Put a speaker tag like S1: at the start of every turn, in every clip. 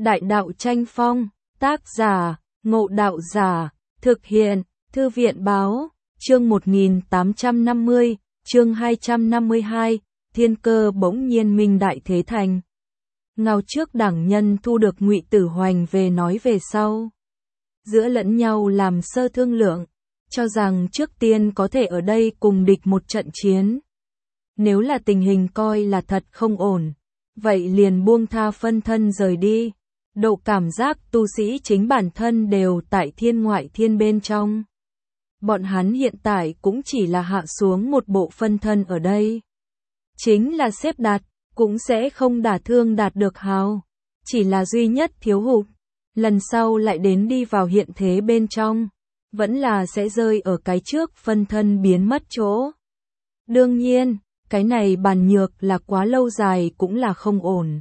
S1: Đại đạo tranh phong, tác giả, Ngộ Đạo Giả, thực hiện, Thư viện báo, chương 1850, chương 252, thiên cơ bỗng nhiên minh đại thế thành. Ngao trước đảng nhân thu được Ngụy Tử Hoành về nói về sau. Giữa lẫn nhau làm sơ thương lượng, cho rằng trước tiên có thể ở đây cùng địch một trận chiến. Nếu là tình hình coi là thật không ổn, vậy liền buông tha phân thân rời đi. Độ cảm giác tu sĩ chính bản thân đều tại thiên ngoại thiên bên trong. Bọn hắn hiện tại cũng chỉ là hạ xuống một bộ phân thân ở đây. Chính là xếp đặt, cũng sẽ không đả thương đạt được hào. Chỉ là duy nhất thiếu hụt. Lần sau lại đến đi vào hiện thế bên trong, vẫn là sẽ rơi ở cái trước phân thân biến mất chỗ. Đương nhiên, cái này bàn nhược là quá lâu dài cũng là không ổn.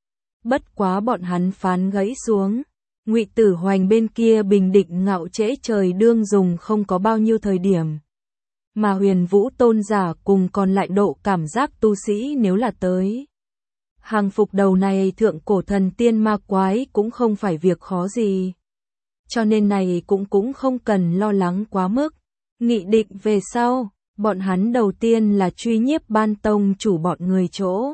S1: Bất quá bọn hắn phán gãy xuống. Ngụy Tử Hoành bên kia bình định ngạo trễ trời đương dùng không có bao nhiêu thời điểm. Mà Huyền Vũ tôn giả cùng còn lại độ cảm giác tu sĩ nếu là tới. Hàng phục đầu này thượng cổ thần tiên ma quái cũng không phải việc khó gì. Cho nên này cũng không cần lo lắng quá mức. Nghị định về sau, bọn hắn đầu tiên là truy nhiếp Ban Tông chủ bọn người chỗ.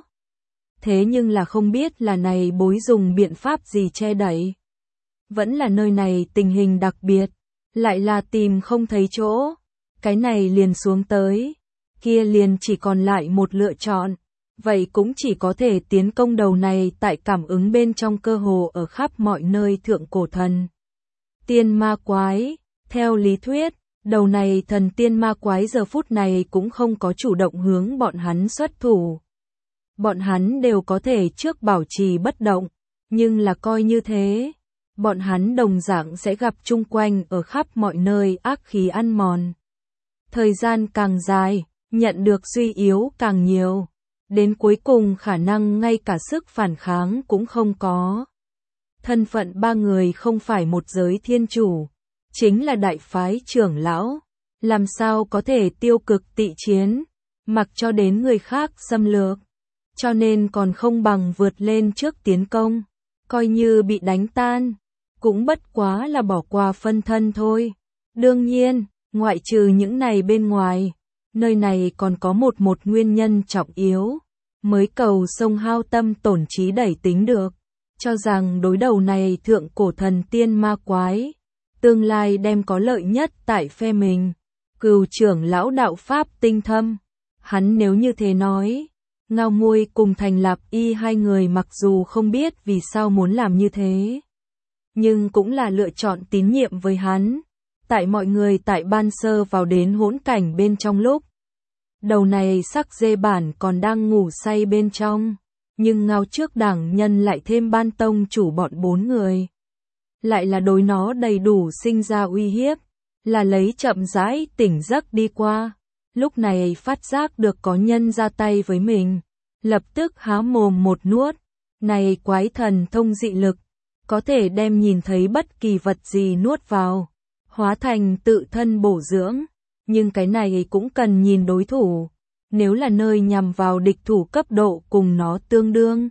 S1: Thế nhưng là không biết là này bối dùng biện pháp gì che đậy. Vẫn là nơi này tình hình đặc biệt, lại là tìm không thấy chỗ. Cái này liền xuống tới, kia liền chỉ còn lại một lựa chọn. Vậy cũng chỉ có thể tiến công đầu này tại cảm ứng bên trong cơ hồ ở khắp mọi nơi thượng cổ thần. Tiên ma quái, theo lý thuyết, đầu này thần tiên ma quái giờ phút này cũng không có chủ động hướng bọn hắn xuất thủ. Bọn hắn đều có thể trước bảo trì bất động, nhưng là coi như thế, bọn hắn đồng dạng sẽ gặp chung quanh ở khắp mọi nơi ác khí ăn mòn. Thời gian càng dài, nhận được suy yếu càng nhiều, đến cuối cùng khả năng ngay cả sức phản kháng cũng không có. Thân phận ba người không phải một giới thiên chủ, chính là đại phái trưởng lão, làm sao có thể tiêu cực tị chiến, mặc cho đến người khác xâm lược. Cho nên còn không bằng vượt lên trước tiến công, coi như bị đánh tan, cũng bất quá là bỏ qua phân thân thôi. Đương nhiên, ngoại trừ những này bên ngoài, nơi này còn có một nguyên nhân trọng yếu, mới cầu sông hao tâm tổn trí đẩy tính được, cho rằng đối đầu này thượng cổ thần tiên ma quái, tương lai đem có lợi nhất tại phe mình. Cừu trưởng lão đạo pháp tinh thâm, hắn nếu như thế nói, Ngao Muôi cùng Thành Lạp Y hai người mặc dù không biết vì sao muốn làm như thế, nhưng cũng là lựa chọn tín nhiệm với hắn. Tại mọi người tại ban sơ vào đến hỗn cảnh bên trong lúc, đầu này sắc dê bản còn đang ngủ say bên trong, nhưng Ngao trước đảng nhân lại thêm Ban Tông chủ bọn 4 người. Lại là đối nó đầy đủ sinh ra uy hiếp, là lấy chậm rãi tỉnh giấc đi qua. Lúc này phát giác được có nhân ra tay với mình, lập tức há mồm một nuốt. Này quái thần thông dị lực, có thể đem nhìn thấy bất kỳ vật gì nuốt vào, hóa thành tự thân bổ dưỡng. Nhưng cái này cũng cần nhìn đối thủ, nếu là nơi nhằm vào địch thủ cấp độ cùng nó tương đương,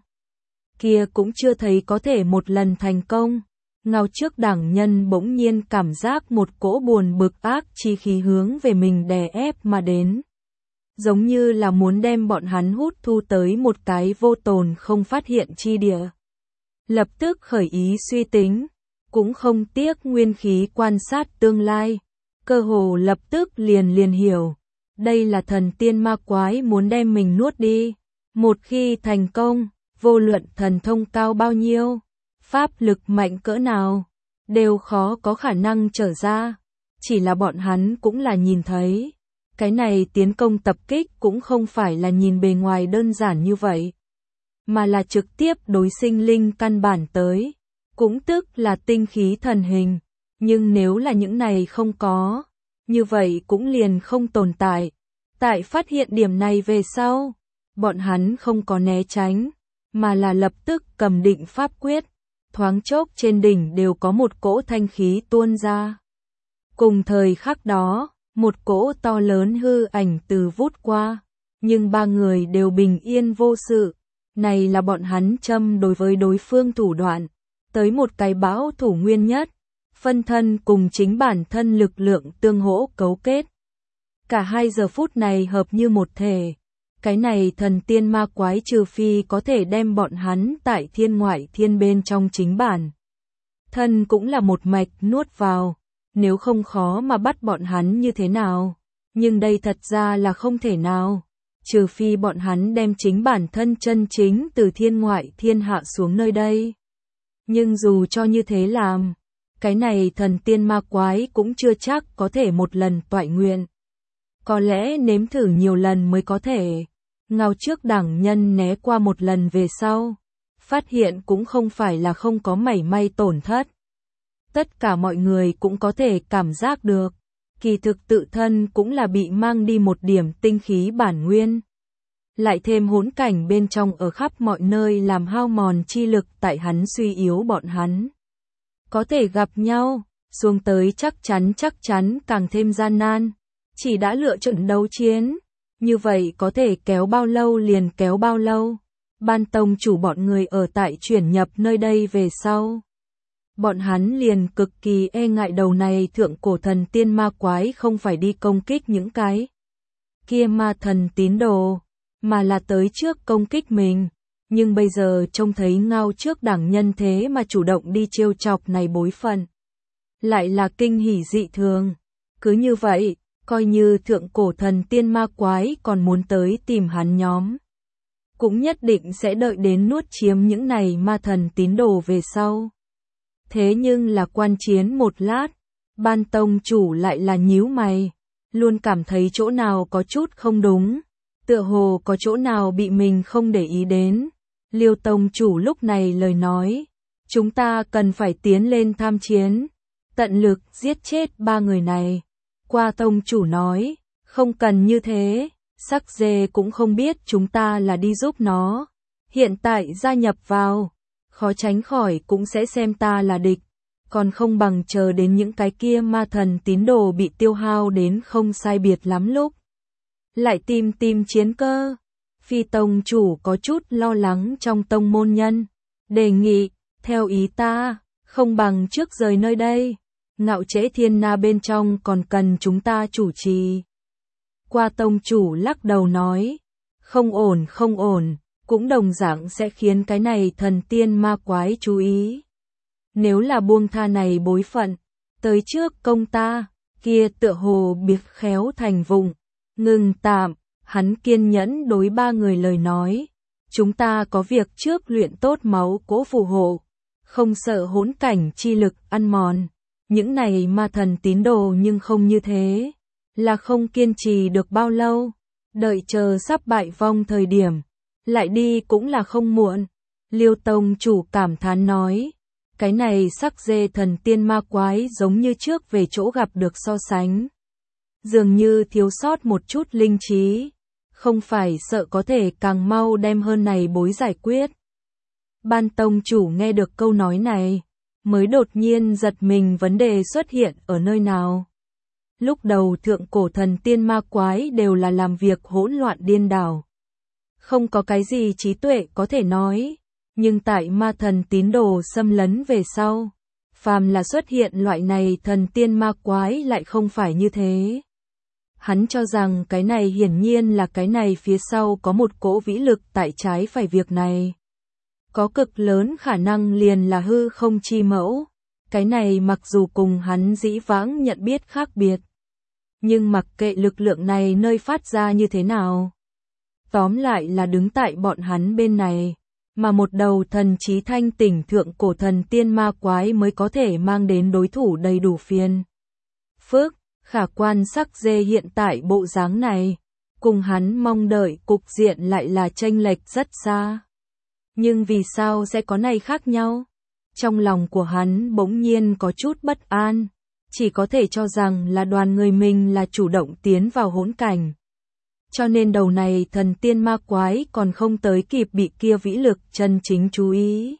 S1: kia cũng chưa thấy có thể một lần thành công. Ngao trước đảng nhân bỗng nhiên cảm giác một cỗ buồn bực ác chi khí hướng về mình đè ép mà đến. Giống như là muốn đem bọn hắn hút thu tới một cái vô tồn không phát hiện chi địa. Lập tức khởi ý suy tính, cũng không tiếc nguyên khí quan sát tương lai. Cơ hồ lập tức liền hiểu, đây là thần tiên ma quái muốn đem mình nuốt đi. Một khi thành công, vô luận thần thông cao bao nhiêu, pháp lực mạnh cỡ nào, đều khó có khả năng trở ra. Chỉ là bọn hắn cũng là nhìn thấy, cái này tiến công tập kích cũng không phải là nhìn bề ngoài đơn giản như vậy, mà là trực tiếp đối sinh linh căn bản tới, cũng tức là tinh khí thần hình. Nhưng nếu là những này không có, như vậy cũng liền không tồn tại. Tại phát hiện điểm này về sau, bọn hắn không có né tránh, mà là lập tức cầm định pháp quyết, thoáng chốc trên đỉnh đều có một cỗ thanh khí tuôn ra. Cùng thời khắc đó, một cỗ to lớn hư ảnh từ vút qua, nhưng ba người đều bình yên vô sự. Này là bọn hắn châm đối với đối phương thủ đoạn, tới một cái bão thủ nguyên nhất, phân thân cùng chính bản thân lực lượng tương hỗ cấu kết. Cả hai giờ phút này hợp như một thể. Cái này thần tiên ma quái trừ phi có thể đem bọn hắn tại thiên ngoại thiên bên trong chính bản thân cũng là một mạch nuốt vào, nếu không khó mà bắt bọn hắn như thế nào. Nhưng đây thật ra là không thể nào, trừ phi bọn hắn đem chính bản thân chân chính từ thiên ngoại thiên hạ xuống nơi đây. Nhưng dù cho như thế làm, cái này thần tiên ma quái cũng chưa chắc có thể một lần toại nguyện. Có lẽ nếm thử nhiều lần mới có thể. Ngao trước đẳng nhân né qua một lần về sau, phát hiện cũng không phải là không có mảy may tổn thất. Tất cả mọi người cũng có thể cảm giác được, kỳ thực tự thân cũng là bị mang đi một điểm tinh khí bản nguyên. Lại thêm hỗn cảnh bên trong ở khắp mọi nơi làm hao mòn chi lực tại hắn suy yếu bọn hắn. Có thể gặp nhau, xuống tới chắc chắn càng thêm gian nan. Chỉ đã lựa chọn đấu chiến, như vậy có thể kéo bao lâu liền kéo bao lâu. Ban tông chủ bọn người ở tại chuyển nhập nơi đây về sau. Bọn hắn liền cực kỳ e ngại đầu này thượng cổ thần tiên ma quái không phải đi công kích những cái kia ma thần tín đồ, mà là tới trước công kích mình. Nhưng bây giờ trông thấy Ngao trước đẳng nhân thế mà chủ động đi trêu chọc này bối phận. Lại là kinh hỉ dị thường. Cứ như vậy, coi như thượng cổ thần tiên ma quái còn muốn tới tìm hắn nhóm. Cũng nhất định sẽ đợi đến nuốt chiếm những này ma thần tín đồ về sau. Thế nhưng là quan chiến một lát, ban tông chủ lại là nhíu mày, luôn cảm thấy chỗ nào có chút không đúng, tựa hồ có chỗ nào bị mình không để ý đến. Liêu tông chủ lúc này lời nói, chúng ta cần phải tiến lên tham chiến, tận lực giết chết ba người này. Qua tông chủ nói, không cần như thế, sắc dê cũng không biết chúng ta là đi giúp nó. Hiện tại gia nhập vào, khó tránh khỏi cũng sẽ xem ta là địch, còn không bằng chờ đến những cái kia ma thần tín đồ bị tiêu hao đến không sai biệt lắm lúc. Lại tìm chiến cơ. Phi tông chủ có chút lo lắng trong tông môn nhân, đề nghị, theo ý ta, không bằng trước rời nơi đây. Ngạo Trễ Thiên Na bên trong còn cần chúng ta chủ trì. Qua tông chủ lắc đầu nói, không ổn, cũng đồng dạng sẽ khiến cái này thần tiên ma quái chú ý. Nếu là buông tha này bối phận, tới trước công ta, kia tựa hồ biệt khéo thành vùng, ngừng tạm, hắn kiên nhẫn đối ba người lời nói. Chúng ta có việc trước luyện tốt máu cỗ phù hộ, không sợ hỗn cảnh chi lực ăn mòn. Những này ma thần tín đồ nhưng không như thế, là không kiên trì được bao lâu, đợi chờ sắp bại vong thời điểm, lại đi cũng là không muộn. Liêu tông chủ cảm thán nói, cái này sắc dê thần tiên ma quái giống như trước về chỗ gặp được so sánh. Dường như thiếu sót một chút linh trí, không phải sợ có thể càng mau đem hơn này bối giải quyết. Ban tông chủ nghe được câu nói này, mới đột nhiên giật mình vấn đề xuất hiện ở nơi nào. Lúc đầu thượng cổ thần tiên ma quái đều là làm việc hỗn loạn điên đảo. Không có cái gì trí tuệ có thể nói, nhưng tại ma thần tín đồ xâm lấn về sau, phàm là xuất hiện loại này thần tiên ma quái lại không phải như thế. Hắn cho rằng cái này hiển nhiên là cái này phía sau có một cỗ vĩ lực tại trái phải việc này. Có cực lớn khả năng liền là hư không chi mẫu. Cái này mặc dù cùng hắn dĩ vãng nhận biết khác biệt, nhưng mặc kệ lực lượng này nơi phát ra như thế nào, tóm lại là đứng tại bọn hắn bên này, mà một đầu thần trí thanh tỉnh thượng cổ thần tiên ma quái mới có thể mang đến đối thủ đầy đủ phiền phức. Khả quan sắc dê hiện tại bộ dáng này, cùng hắn mong đợi cục diện lại là chênh lệch rất xa. Nhưng vì sao sẽ có này khác nhau? Trong lòng của hắn bỗng nhiên có chút bất an, chỉ có thể cho rằng là đoàn người mình là chủ động tiến vào hỗn cảnh. Cho nên đầu này thần tiên ma quái còn không tới kịp bị kia vĩ lực chân chính chú ý,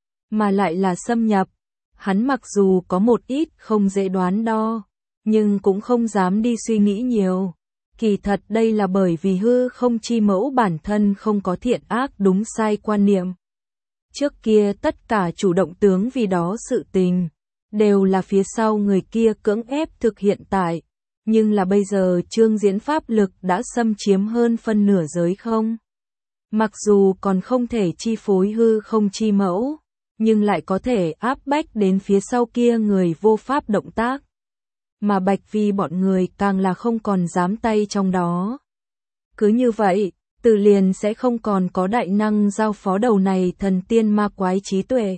S1: mà lại là xâm nhập. Hắn mặc dù có một ít không dễ đoán đo, nhưng cũng không dám đi suy nghĩ nhiều. Kỳ thật đây là bởi vì hư không chi mẫu bản thân không có thiện ác đúng sai quan niệm. Trước kia tất cả chủ động tướng vì đó sự tình, đều là phía sau người kia cưỡng ép thực hiện tại. Nhưng là bây giờ Trương Diễn pháp lực đã xâm chiếm hơn phân nửa giới không. Mặc dù còn không thể chi phối hư không chi mẫu, nhưng lại có thể áp bách đến phía sau kia người vô pháp động tác. Mà Bạch Vi bọn người càng là không còn dám tay trong đó. Cứ như vậy, tự liền sẽ không còn có đại năng giao phó đầu này thần tiên ma quái trí tuệ.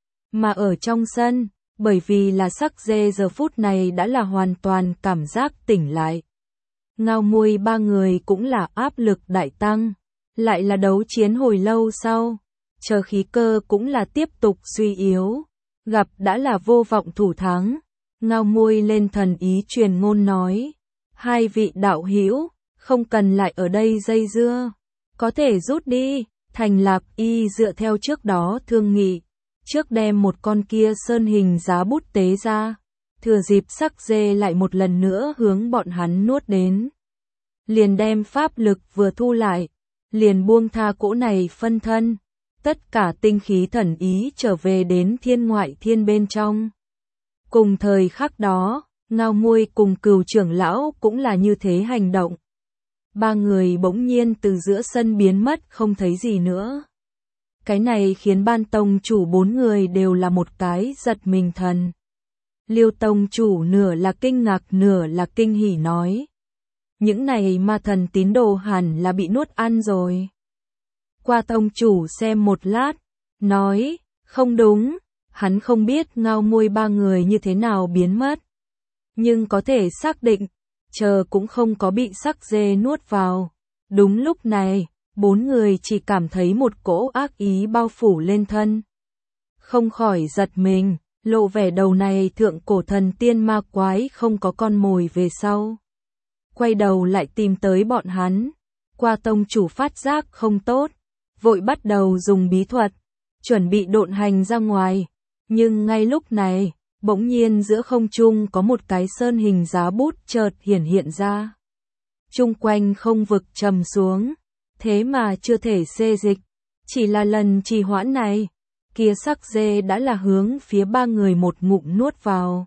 S1: Mà ở trong sân, bởi vì là sắc dê giờ phút này đã là hoàn toàn cảm giác tỉnh lại. Ngao Muôi ba người cũng là áp lực đại tăng, lại là đấu chiến hồi lâu sau, chờ khí cơ cũng là tiếp tục suy yếu, gặp đã là vô vọng thủ thắng. Ngao Muôi lên thần ý truyền ngôn nói, hai vị đạo hữu không cần lại ở đây dây dưa, có thể rút đi. Thành Lạp Y dựa theo trước đó thương nghị, trước đem một con kia sơn hình giá bút tế ra, thừa dịp sắc dê lại một lần nữa hướng bọn hắn nuốt đến. Liền đem pháp lực vừa thu lại, liền buông tha cỗ này phân thân, tất cả tinh khí thần ý trở về đến thiên ngoại thiên bên trong. Cùng thời khắc đó, Ngao Muôi cùng Cừu trưởng lão cũng là như thế hành động. Ba người bỗng nhiên từ giữa sân biến mất không thấy gì nữa. Cái này khiến ban tông chủ bốn người đều là một cái giật mình thần. Liêu tông chủ nửa là kinh ngạc nửa là kinh hỉ nói. Những này ma thần tín đồ hẳn là bị nuốt ăn rồi. Qua tông chủ xem một lát, nói, không đúng, hắn không biết Ngao Muôi ba người như thế nào biến mất. Nhưng có thể xác định, chờ cũng không có bị sắc dê nuốt vào. Đúng lúc này, bốn người chỉ cảm thấy một cỗ ác ý bao phủ lên thân. Không khỏi giật mình, lộ vẻ đầu này thượng cổ thần tiên ma quái không có con mồi về sau. Quay đầu lại tìm tới bọn hắn. Qua tông chủ phát giác không tốt, vội bắt đầu dùng bí thuật, chuẩn bị độn hành ra ngoài. Nhưng ngay lúc này, bỗng nhiên giữa không trung có một cái sơn hình giá bút chợt hiện ra. Chung quanh không vực trầm xuống, thế mà chưa thể xê dịch, chỉ là lần trì hoãn này, kia sắc dê đã là hướng phía ba người một ngụm nuốt vào.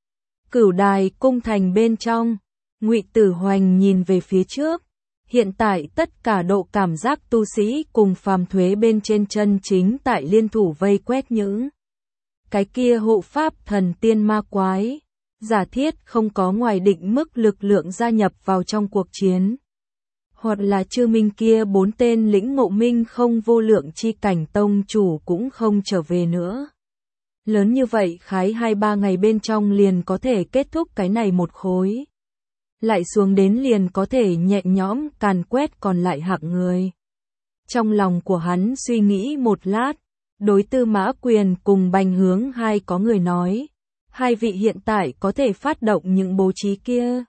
S1: Cửu đài cung thành bên trong, Ngụy Tử Hoành nhìn về phía trước, hiện tại tất cả độ cảm giác tu sĩ cùng phàm thuế bên trên chân chính tại liên thủ vây quét những cái kia hộ pháp thần tiên ma quái, giả thiết không có ngoài định mức lực lượng gia nhập vào trong cuộc chiến. Hoặc là Chư Minh kia bốn tên lĩnh ngộ minh không vô lượng chi cảnh tông chủ cũng không trở về nữa. Lớn như vậy khái 2-3 ngày bên trong liền có thể kết thúc cái này một khối. Lại xuống đến liền có thể nhẹ nhõm càn quét còn lại hạng người. Trong lòng của hắn suy nghĩ một lát, đối Tư Mã Quyền cùng Bành Hướng hai có người nói, hai vị hiện tại có thể phát động những bố trí kia.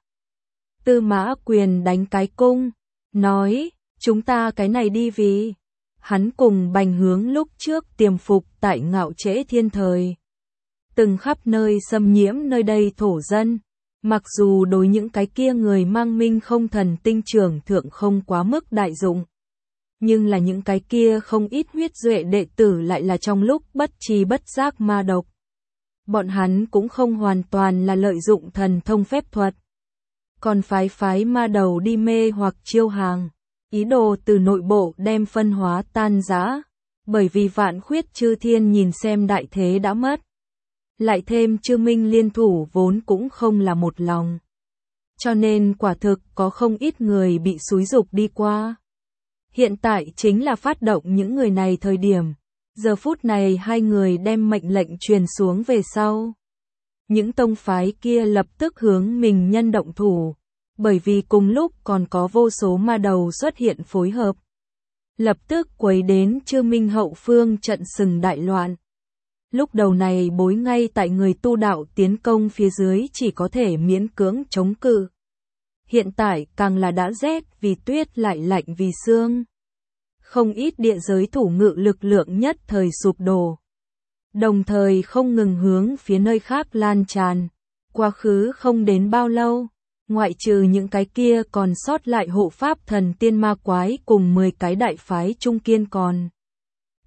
S1: Tư Mã Quyền đánh cái cung, nói, chúng ta cái này đi vì. Hắn cùng Bành Hướng lúc trước tiềm phục tại Ngạo Trễ Thiên thời. Từng khắp nơi xâm nhiễm nơi đây thổ dân. Mặc dù đối những cái kia người mang minh không thần tinh trưởng thượng không quá mức đại dụng. Nhưng là những cái kia không ít huyết duệ đệ tử lại là trong lúc bất tri bất giác ma độc. Bọn hắn cũng không hoàn toàn là lợi dụng thần thông phép thuật. Còn phái ma đầu đi mê hoặc chiêu hàng. Ý đồ từ nội bộ đem phân hóa tan rã. Bởi vì Vạn Khuyết Chư Thiên nhìn xem đại thế đã mất. Lại thêm Chư Minh liên thủ vốn cũng không là một lòng. Cho nên quả thực có không ít người bị xúi dục đi qua. Hiện tại chính là phát động những người này thời điểm. Giờ phút này hai người đem mệnh lệnh truyền xuống về sau. Những tông phái kia lập tức hướng mình nhân động thủ. Bởi vì cùng lúc còn có vô số ma đầu xuất hiện phối hợp. Lập tức quấy đến Chư Minh hậu phương trận sừng đại loạn. Lúc đầu này bối ngay tại người tu đạo tiến công phía dưới chỉ có thể miễn cưỡng chống cự. Hiện tại càng là đã rét vì tuyết lại lạnh vì sương. Không ít địa giới thủ ngự lực lượng nhất thời sụp đổ. Đồng thời không ngừng hướng phía nơi khác lan tràn. Quá khứ không đến bao lâu, ngoại trừ những cái kia còn sót lại hộ pháp thần tiên ma quái cùng 10 cái đại phái trung kiên còn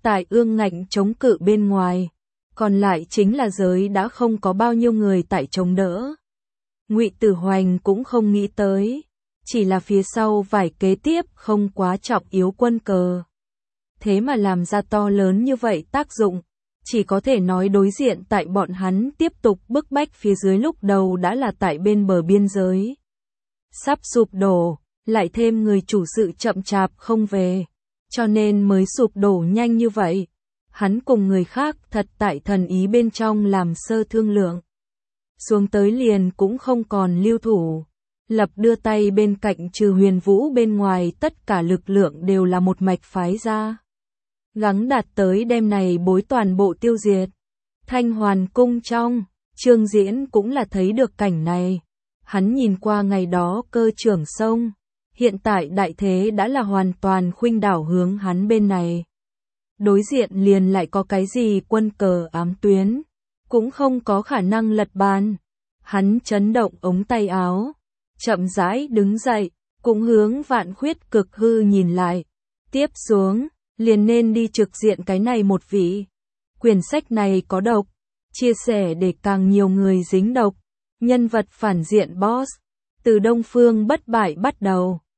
S1: tại ương ngạnh chống cự bên ngoài, còn lại chính là giới đã không có bao nhiêu người tại chống đỡ. Ngụy Tử Hoành cũng không nghĩ tới, chỉ là phía sau vài kế tiếp không quá trọng yếu quân cờ. Thế mà làm ra to lớn như vậy tác dụng, chỉ có thể nói đối diện tại bọn hắn tiếp tục bức bách phía dưới lúc đầu đã là tại bên bờ biên giới. Sắp sụp đổ, lại thêm người chủ sự chậm chạp không về, cho nên mới sụp đổ nhanh như vậy. Hắn cùng người khác thật tại thần ý bên trong làm sơ thương lượng. Xuống tới liền cũng không còn lưu thủ. Lập đưa tay bên cạnh trừ Huyền Vũ bên ngoài tất cả lực lượng đều là một mạch phái ra. Gắng đạt tới đêm này bối toàn bộ tiêu diệt. Thanh Hoàn cung trong, Trương Diễn cũng là thấy được cảnh này. Hắn nhìn qua ngày đó cơ trưởng sông. Hiện tại đại thế đã là hoàn toàn khuynh đảo hướng hắn bên này. Đối diện liền lại có cái gì quân cờ ám tuyến, cũng không có khả năng lật bàn. Hắn chấn động ống tay áo, chậm rãi đứng dậy, cũng hướng Vạn Khuyết Cực Hư nhìn lại. Tiếp xuống, liền nên đi trực diện cái này một vị. Quyển sách này có độc, chia sẻ để càng nhiều người dính độc. Nhân vật phản diện boss, từ Đông Phương Bất Bại bắt đầu.